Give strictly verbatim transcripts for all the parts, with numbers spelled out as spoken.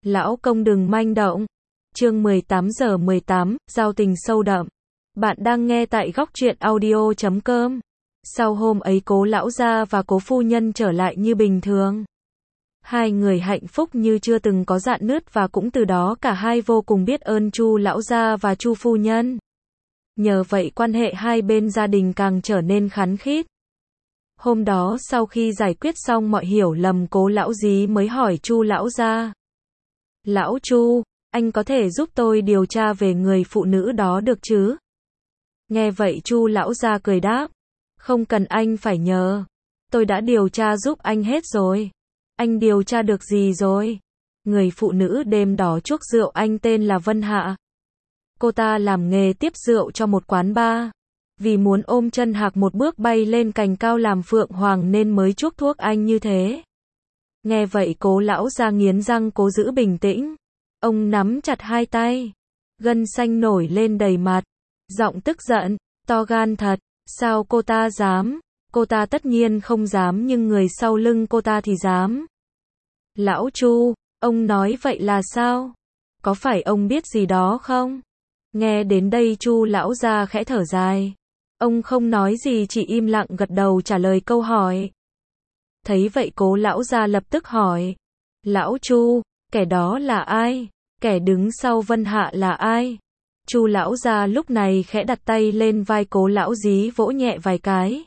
Lão công đừng manh động. Chương mười tám giờ mười tám, giao tình sâu đậm. Bạn đang nghe tại góc truyện audio chấm com. Sau hôm ấy Cố lão gia và Cố phu nhân trở lại như bình thường. Hai người hạnh phúc như chưa từng có rạn nứt và cũng từ đó cả hai vô cùng biết ơn Chu lão gia và Chu phu nhân. Nhờ vậy quan hệ hai bên gia đình càng trở nên khăng khít. Hôm đó sau khi giải quyết xong mọi hiểu lầm, Cố lão dí mới hỏi Chu lão gia. Lão Chu, anh có thể giúp tôi điều tra về người phụ nữ đó được chứ? Nghe vậy Chu lão gia cười đáp. Không cần anh phải nhờ. Tôi đã điều tra giúp anh hết rồi. Anh điều tra được gì rồi? Người phụ nữ đêm đó chuốc rượu anh tên là Vân Hạ. Cô ta làm nghề tiếp rượu cho một quán bar. Vì muốn ôm chân Hạc một bước bay lên cành cao làm phượng hoàng nên mới chuốc thuốc anh như thế. Nghe vậy Cố lão gia nghiến răng cố giữ bình tĩnh. Ông nắm chặt hai tay. Gân xanh nổi lên đầy mặt. Giọng tức giận, to gan thật. Sao cô ta dám? Cô ta tất nhiên không dám nhưng người sau lưng cô ta thì dám. Lão Chu, ông nói vậy là sao? Có phải ông biết gì đó không? Nghe đến đây Chu lão gia khẽ thở dài. Ông không nói gì chỉ im lặng gật đầu trả lời câu hỏi. Thấy vậy Cố lão gia lập tức hỏi. Lão Chu, kẻ đó là ai? Kẻ đứng sau Vân Hạ là ai? Chu lão gia lúc này khẽ đặt tay lên vai Cố lão dí vỗ nhẹ vài cái.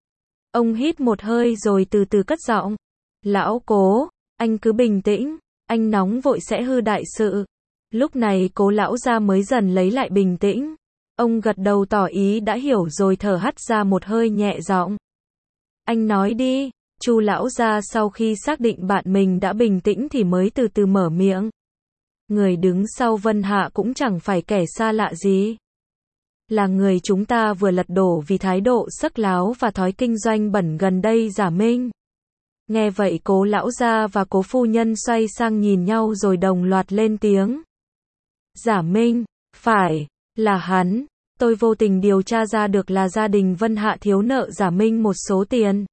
Ông hít một hơi rồi từ từ cất giọng. Lão Cố, anh cứ bình tĩnh, anh nóng vội sẽ hư đại sự. Lúc này Cố lão gia mới dần lấy lại bình tĩnh. Ông gật đầu tỏ ý đã hiểu rồi thở hắt ra một hơi nhẹ giọng. Anh nói đi. Chu lão gia sau khi xác định bạn mình đã bình tĩnh thì mới từ từ mở miệng. Người đứng sau Vân Hạ cũng chẳng phải kẻ xa lạ gì. Là người chúng ta vừa lật đổ vì thái độ sắc láo và thói kinh doanh bẩn gần đây Giả Minh. Nghe vậy Cố lão gia và Cố phu nhân xoay sang nhìn nhau rồi đồng loạt lên tiếng. Giả Minh, phải, là hắn. Tôi vô tình điều tra ra được là gia đình Vân Hạ thiếu nợ Giả Minh một số tiền.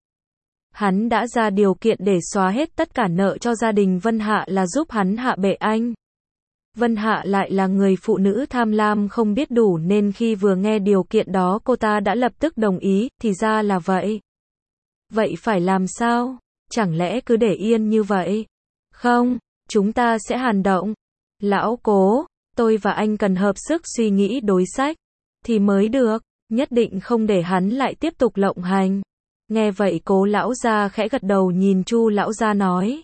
Hắn đã ra điều kiện để xóa hết tất cả nợ cho gia đình Vân Hạ là giúp hắn hạ bệ anh. Vân Hạ lại là người phụ nữ tham lam không biết đủ nên khi vừa nghe điều kiện đó cô ta đã lập tức đồng ý, thì ra là vậy. Vậy phải làm sao? Chẳng lẽ cứ để yên như vậy? Không, chúng ta sẽ hành động. Lão Cố, tôi và anh cần hợp sức suy nghĩ đối sách. Thì mới được, nhất định không để hắn lại tiếp tục lộng hành. Nghe vậy Cố lão gia khẽ gật đầu nhìn Chu lão gia nói.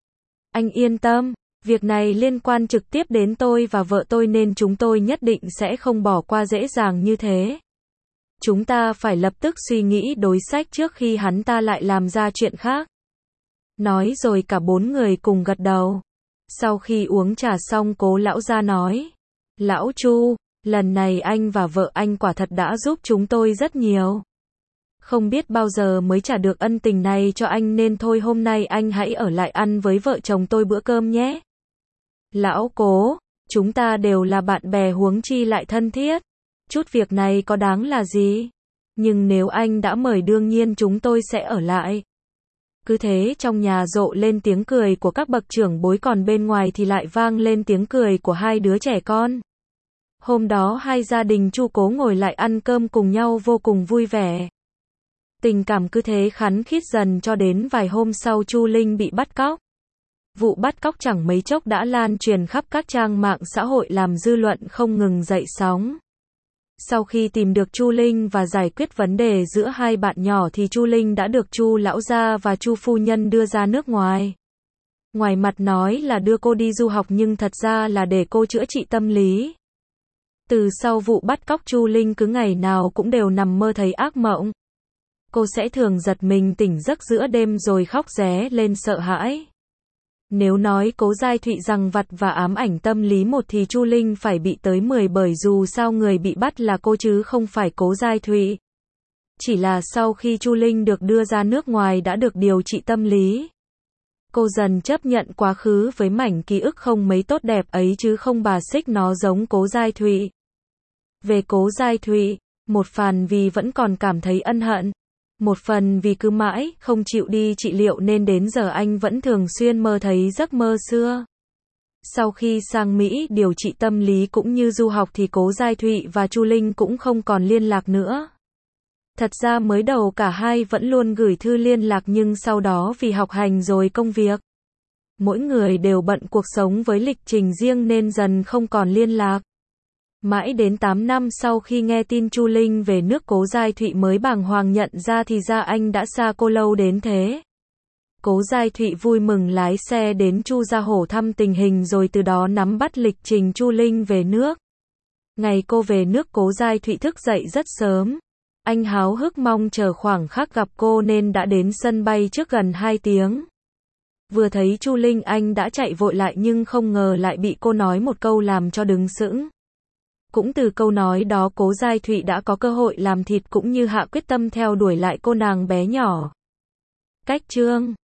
Anh yên tâm, việc này liên quan trực tiếp đến tôi và vợ tôi nên chúng tôi nhất định sẽ không bỏ qua dễ dàng như thế. Chúng ta phải lập tức suy nghĩ đối sách trước khi hắn ta lại làm ra chuyện khác. Nói rồi cả bốn người cùng gật đầu. Sau khi uống trà xong Cố lão gia nói. Lão Chu, lần này anh và vợ anh quả thật đã giúp chúng tôi rất nhiều. Không biết bao giờ mới trả được ân tình này cho anh nên thôi hôm nay anh hãy ở lại ăn với vợ chồng tôi bữa cơm nhé. Lão Cố, chúng ta đều là bạn bè huống chi lại thân thiết. Chút việc này có đáng là gì? Nhưng nếu anh đã mời đương nhiên chúng tôi sẽ ở lại. Cứ thế trong nhà rộ lên tiếng cười của các bậc trưởng bối còn bên ngoài thì lại vang lên tiếng cười của hai đứa trẻ con. Hôm đó hai gia đình Chu Cố ngồi lại ăn cơm cùng nhau vô cùng vui vẻ. Tình cảm cứ thế khăng khít dần cho đến vài hôm sau Chu Linh bị bắt cóc. Vụ bắt cóc chẳng mấy chốc đã lan truyền khắp các trang mạng xã hội làm dư luận không ngừng dậy sóng. Sau khi tìm được Chu Linh và giải quyết vấn đề giữa hai bạn nhỏ thì Chu Linh đã được Chu lão gia và Chu phu nhân đưa ra nước ngoài. Ngoài mặt nói là đưa cô đi du học nhưng thật ra là để cô chữa trị tâm lý. Từ sau vụ bắt cóc Chu Linh cứ ngày nào cũng đều nằm mơ thấy ác mộng. Cô sẽ thường giật mình tỉnh giấc giữa đêm rồi khóc ré lên sợ hãi. Nếu nói Cố Giai Thụy giằng vặt và ám ảnh tâm lý một thì Chu Linh phải bị tới mười bởi dù sao người bị bắt là cô chứ không phải Cố Giai Thụy. Chỉ là sau khi Chu Linh được đưa ra nước ngoài đã được điều trị tâm lý. Cô dần chấp nhận quá khứ với mảnh ký ức không mấy tốt đẹp ấy chứ không bà xích nó giống Cố Giai Thụy. Về Cố Giai Thụy, một phần vì vẫn còn cảm thấy ân hận. Một phần vì cứ mãi không chịu đi trị liệu nên đến giờ anh vẫn thường xuyên mơ thấy giấc mơ xưa. Sau khi sang Mỹ điều trị tâm lý cũng như du học thì Cố Giai Thụy và Chu Linh cũng không còn liên lạc nữa. Thật ra mới đầu cả hai vẫn luôn gửi thư liên lạc nhưng sau đó vì học hành rồi công việc, mỗi người đều bận cuộc sống với lịch trình riêng nên dần không còn liên lạc. Mãi đến tám năm sau khi nghe tin Chu Linh về nước Cố Giai Thụy mới bàng hoàng nhận ra thì ra anh đã xa cô lâu đến thế. Cố Giai Thụy vui mừng lái xe đến Chu Gia Hổ thăm tình hình rồi từ đó nắm bắt lịch trình Chu Linh về nước. Ngày cô về nước Cố Giai Thụy thức dậy rất sớm. Anh háo hức mong chờ khoảng khắc gặp cô nên đã đến sân bay trước gần hai tiếng. Vừa thấy Chu Linh anh đã chạy vội lại nhưng không ngờ lại bị cô nói một câu làm cho đứng sững. Cũng từ câu nói đó Cố Giai Thụy đã có cơ hội làm thịt cũng như hạ quyết tâm theo đuổi lại cô nàng bé nhỏ. Cách chương